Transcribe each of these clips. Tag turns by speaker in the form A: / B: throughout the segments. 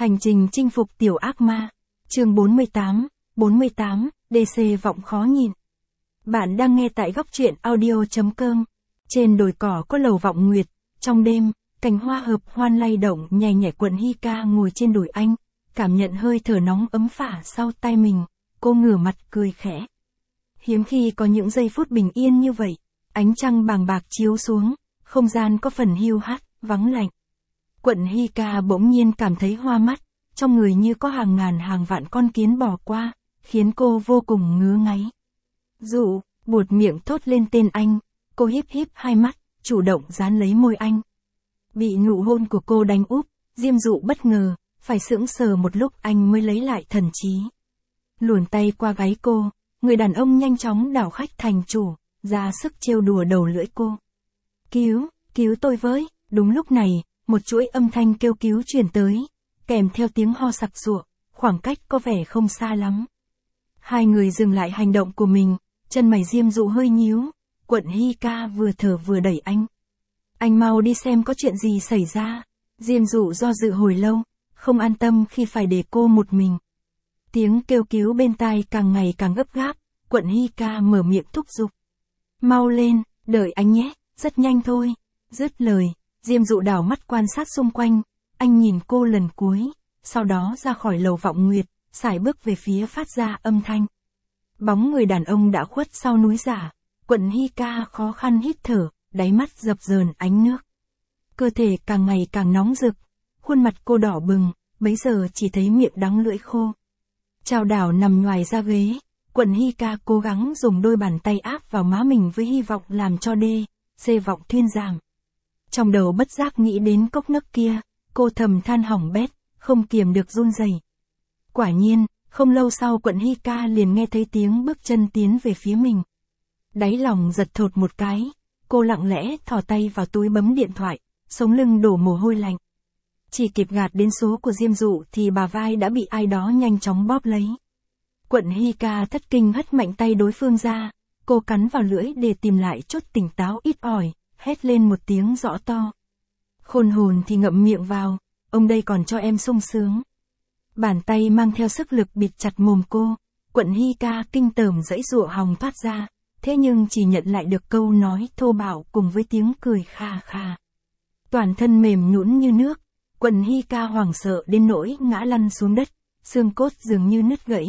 A: Hành trình chinh phục tiểu ác ma. Chương 48, DC vọng khó nhìn. Bạn đang nghe tại góc truyện audio.com. Trên đồi cỏ có lầu vọng nguyệt, trong đêm, cành hoa hợp hoan lay động nhẹ nhẹ. Quận Hika ngồi trên đùi anh, cảm nhận hơi thở nóng ấm phả sau tai mình, cô ngửa mặt cười khẽ. Hiếm khi có những giây phút bình yên như vậy, ánh trăng bàng bạc chiếu xuống, không gian có phần hiu hắt, vắng lạnh. Quận Hika bỗng nhiên cảm thấy hoa mắt, trong người như có hàng ngàn hàng vạn con kiến bò qua, khiến cô vô cùng ngứa ngáy. Dụ, buột miệng thốt lên tên anh, cô híp híp hai mắt, chủ động dán lấy môi anh. Bị nụ hôn của cô đánh úp, Diêm Dụ bất ngờ, phải sững sờ một lúc anh mới lấy lại thần trí. Luồn tay qua gáy cô, người đàn ông nhanh chóng đảo khách thành chủ, ra sức trêu đùa đầu lưỡi cô. Cứu tôi với. Đúng lúc này, một chuỗi âm thanh kêu cứu truyền tới, kèm theo tiếng ho sặc sụa, khoảng cách có vẻ không xa lắm. Hai người dừng lại hành động của mình, chân mày Diêm Dụ hơi nhíu, Quận Hika vừa thở vừa đẩy anh. Anh mau đi xem có chuyện gì xảy ra. Diêm Dụ do dự hồi lâu, không an tâm khi phải để cô một mình. Tiếng kêu cứu bên tai càng ngày càng gấp gáp, Quận Hika mở miệng thúc giục. Mau lên, đợi anh nhé, rất nhanh thôi. Dứt lời, Diêm Dụ đảo mắt quan sát xung quanh, anh nhìn cô lần cuối, sau đó ra khỏi lầu vọng nguyệt, sải bước về phía phát ra âm thanh. Bóng người đàn ông đã khuất sau núi giả, Quận Hika khó khăn hít thở, đáy mắt dập dờn ánh nước. Cơ thể càng ngày càng nóng rực, khuôn mặt cô đỏ bừng, bấy giờ chỉ thấy miệng đắng lưỡi khô. Chao đảo nằm ngoài ra ghế, Quận Hika cố gắng dùng đôi bàn tay áp vào má mình với hy vọng làm cho DC vọng thuyên giảm. Trong đầu bất giác nghĩ đến cốc nước kia, cô thầm than hỏng bét, không kiềm được run rẩy. Quả nhiên, không lâu sau Quận Hika liền nghe thấy tiếng bước chân tiến về phía mình. Đáy lòng giật thột một cái, cô lặng lẽ thò tay vào túi bấm điện thoại, sống lưng đổ mồ hôi lạnh. Chỉ kịp gạt đến số của Diêm Dụ thì bả vai đã bị ai đó nhanh chóng bóp lấy. Quận Hika thất kinh hất mạnh tay đối phương ra, cô cắn vào lưỡi để tìm lại chút tỉnh táo ít ỏi, hét lên một tiếng rõ to. Khôn hồn thì ngậm miệng vào, ông đây còn cho em sung sướng. Bàn tay mang theo sức lực bịt chặt mồm cô, Quận Hika kinh tởm giãy giụa hòng thoát ra, thế nhưng chỉ nhận lại được câu nói thô bạo cùng với tiếng cười kha kha. Toàn thân mềm nhũn như nước, Quận Hika hoảng sợ đến nỗi ngã lăn xuống đất, xương cốt dường như nứt gãy.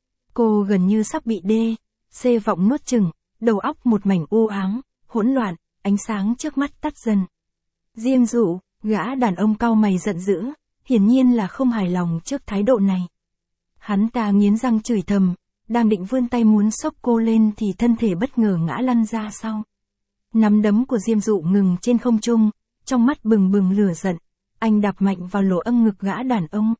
A: Cô gần như sắp bị DC vọng nuốt chửng, đầu óc một mảnh u ám, hỗn loạn, ánh sáng trước mắt tắt dần. Diêm Dụ, gã đàn ông cau mày giận dữ, hiển nhiên là không hài lòng trước thái độ này. Hắn ta nghiến răng chửi thầm, đang định vươn tay muốn xốc cô lên thì thân thể bất ngờ ngã lăn ra sau. Nắm đấm của Diêm Dụ ngừng trên không trung, trong mắt bừng bừng lửa giận, anh đạp mạnh vào lỗ âm ngực gã đàn ông.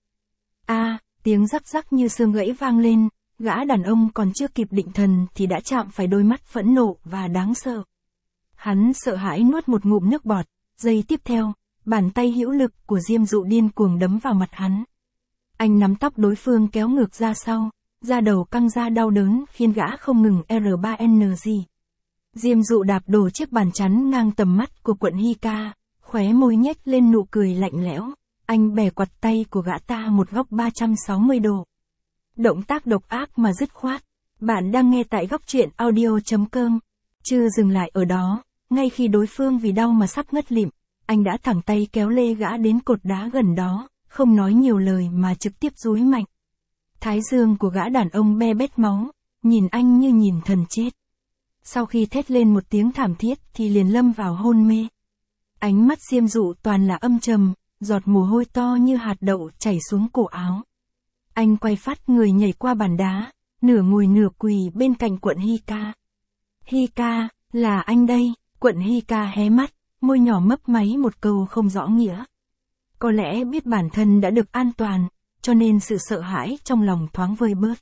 A: Tiếng rắc rắc như xương gãy vang lên, gã đàn ông còn chưa kịp định thần thì đã chạm phải đôi mắt phẫn nộ và đáng sợ. Hắn sợ hãi nuốt một ngụm nước bọt, giây tiếp theo, bàn tay hữu lực của Diêm Dụ điên cuồng đấm vào mặt hắn. Anh nắm tóc đối phương kéo ngược ra sau, da đầu căng ra đau đớn khiến gã không ngừng R3NG. Diêm Dụ đạp đổ chiếc bàn chắn ngang tầm mắt của Quận Hika, khóe môi nhếch lên nụ cười lạnh lẽo, anh bẻ quặt tay của gã ta một góc 360 độ. Động tác độc ác mà dứt khoát. Bạn đang nghe tại góc truyện audio.com. Chưa dừng lại ở đó, ngay khi đối phương vì đau mà sắp ngất lịm, anh đã thẳng tay kéo lê gã đến cột đá gần đó, không nói nhiều lời mà trực tiếp dúi mạnh. Thái dương của gã đàn ông be bét máu, nhìn anh như nhìn thần chết. Sau khi thét lên một tiếng thảm thiết thì liền lâm vào hôn mê. Ánh mắt Diêm Dụ toàn là âm trầm, giọt mồ hôi to như hạt đậu chảy xuống cổ áo. Anh quay phát người nhảy qua bàn đá, nửa ngồi nửa quỳ bên cạnh Quận Hika. Hika, là anh đây. Quận Hika hé mắt, môi nhỏ mấp máy một câu không rõ nghĩa. Có lẽ biết bản thân đã được an toàn, cho nên sự sợ hãi trong lòng thoáng vơi bớt.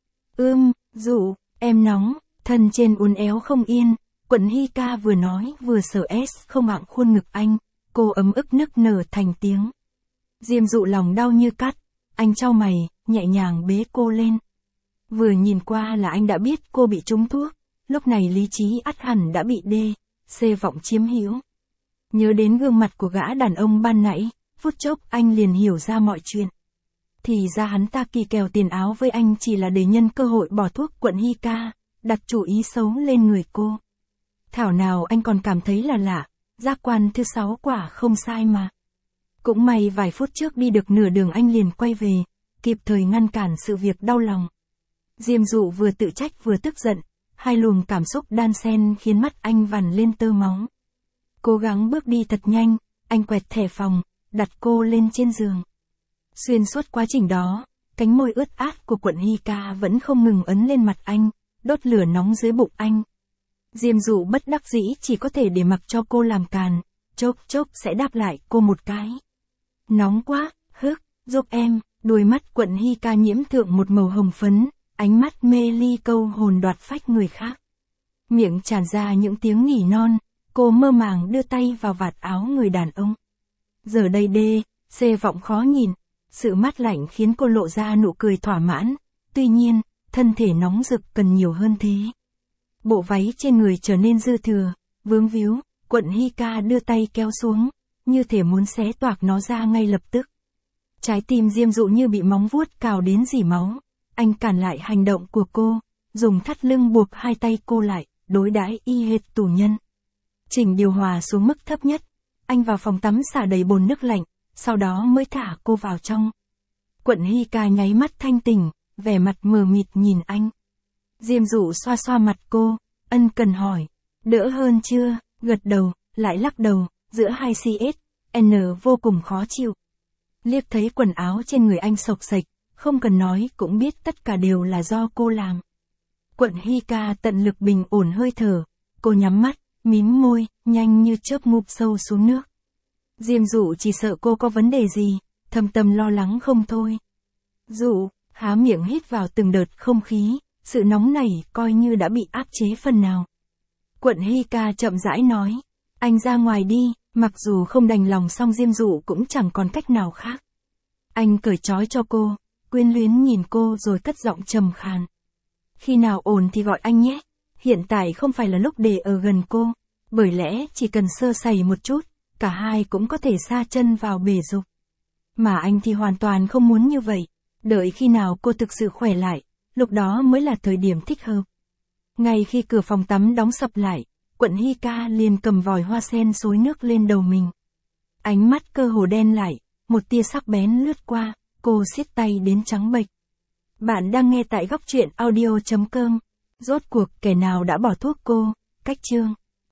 A: Dụ, em nóng, thân trên uốn éo không yên. Quận Hika vừa nói vừa sờ không ạng khuôn ngực anh, cô ấm ức nức nở thành tiếng. Diêm Dụ lòng đau như cắt, anh chau mày, nhẹ nhàng bế cô lên. Vừa nhìn qua là anh đã biết cô bị trúng thuốc, lúc này lý trí ắt hẳn đã bị DC vọng chiếm hữu. Nhớ đến gương mặt của gã đàn ông ban nãy, phút chốc anh liền hiểu ra mọi chuyện. Thì ra hắn ta kỳ kèo tiền áo với anh chỉ là để nhân cơ hội bỏ thuốc Quận Hy Ca, đặt chủ ý xấu lên người cô. Thảo nào anh còn cảm thấy là lạ, giác quan thứ 6 quả không sai mà. Cũng may vài phút trước đi được nửa đường anh liền quay về, kịp thời ngăn cản sự việc đau lòng. Diêm Dụ vừa tự trách vừa tức giận, hai luồng cảm xúc đan xen khiến mắt anh vằn lên tơ máu. Cố gắng bước đi thật nhanh, anh quẹt thẻ phòng, đặt cô lên trên giường. Xuyên suốt quá trình đó, cánh môi ướt át của Quận Hy Ca vẫn không ngừng ấn lên mặt anh, đốt lửa nóng dưới bụng anh. Diêm Dụ bất đắc dĩ chỉ có thể để mặc cho cô làm càn, chốc chốc sẽ đáp lại cô một cái. Nóng quá, hức, giúp em, đôi mắt Quận Hy Ca nhiễm thượng một màu hồng phấn, ánh mắt mê ly câu hồn đoạt phách người khác. Miệng tràn ra những tiếng nỉ non, cô mơ màng đưa tay vào vạt áo người đàn ông. Giờ đây C vọng khó nhìn, sự mát lạnh khiến cô lộ ra nụ cười thỏa mãn, tuy nhiên, thân thể nóng rực cần nhiều hơn thế. Bộ váy trên người trở nên dư thừa, vướng víu, Quận Hy Ca đưa tay kéo xuống, như thể muốn xé toạc nó ra ngay lập tức. Trái tim Diêm Dụ như bị móng vuốt cào đến rỉ máu, anh cản lại hành động của cô, dùng thắt lưng buộc hai tay cô lại, đối đãi y hệt tù nhân. Chỉnh điều hòa xuống mức thấp nhất, anh vào phòng tắm xả đầy bồn nước lạnh, sau đó mới thả cô vào trong. Quận Hy Ca nháy mắt thanh tỉnh, vẻ mặt mờ mịt nhìn anh. Diêm Dụ xoa xoa mặt cô, ân cần hỏi, đỡ hơn chưa, gật đầu, lại lắc đầu, giữa hai CSN vô cùng khó chịu. Liếc thấy quần áo trên người anh xộc xệch, không cần nói cũng biết tất cả đều là do cô làm. Quận Hy Ca tận lực bình ổn hơi thở, cô nhắm mắt, mím môi, nhanh như chớp ngụp sâu xuống nước. Diêm Dụ chỉ sợ cô có vấn đề gì, thầm tâm lo lắng không thôi. Dụ, há miệng hít vào từng đợt không khí, sự nóng nảy coi như đã bị áp chế phần nào. Quận Hy Ca chậm rãi nói, anh ra ngoài đi, mặc dù không đành lòng song Diêm Dụ cũng chẳng còn cách nào khác. Anh cởi trói cho cô, quyến luyến nhìn cô rồi cất giọng trầm khàn. Khi nào ổn thì gọi anh nhé, hiện tại không phải là lúc để ở gần cô, bởi lẽ chỉ cần sơ sẩy một chút, cả hai cũng có thể sa chân vào bể dục. Mà anh thì hoàn toàn không muốn như vậy, đợi khi nào cô thực sự khỏe lại, lúc đó mới là thời điểm thích hợp. Ngay khi cửa phòng tắm đóng sập lại, Quận Hy Ca liền cầm vòi hoa sen xối nước lên đầu mình. Ánh mắt cơ hồ đen lại, một tia sắc bén lướt qua, cô siết tay đến trắng bệch. Bạn đang nghe tại góc truyện audio.com. Rốt cuộc kẻ nào đã bỏ thuốc cô, cách chương.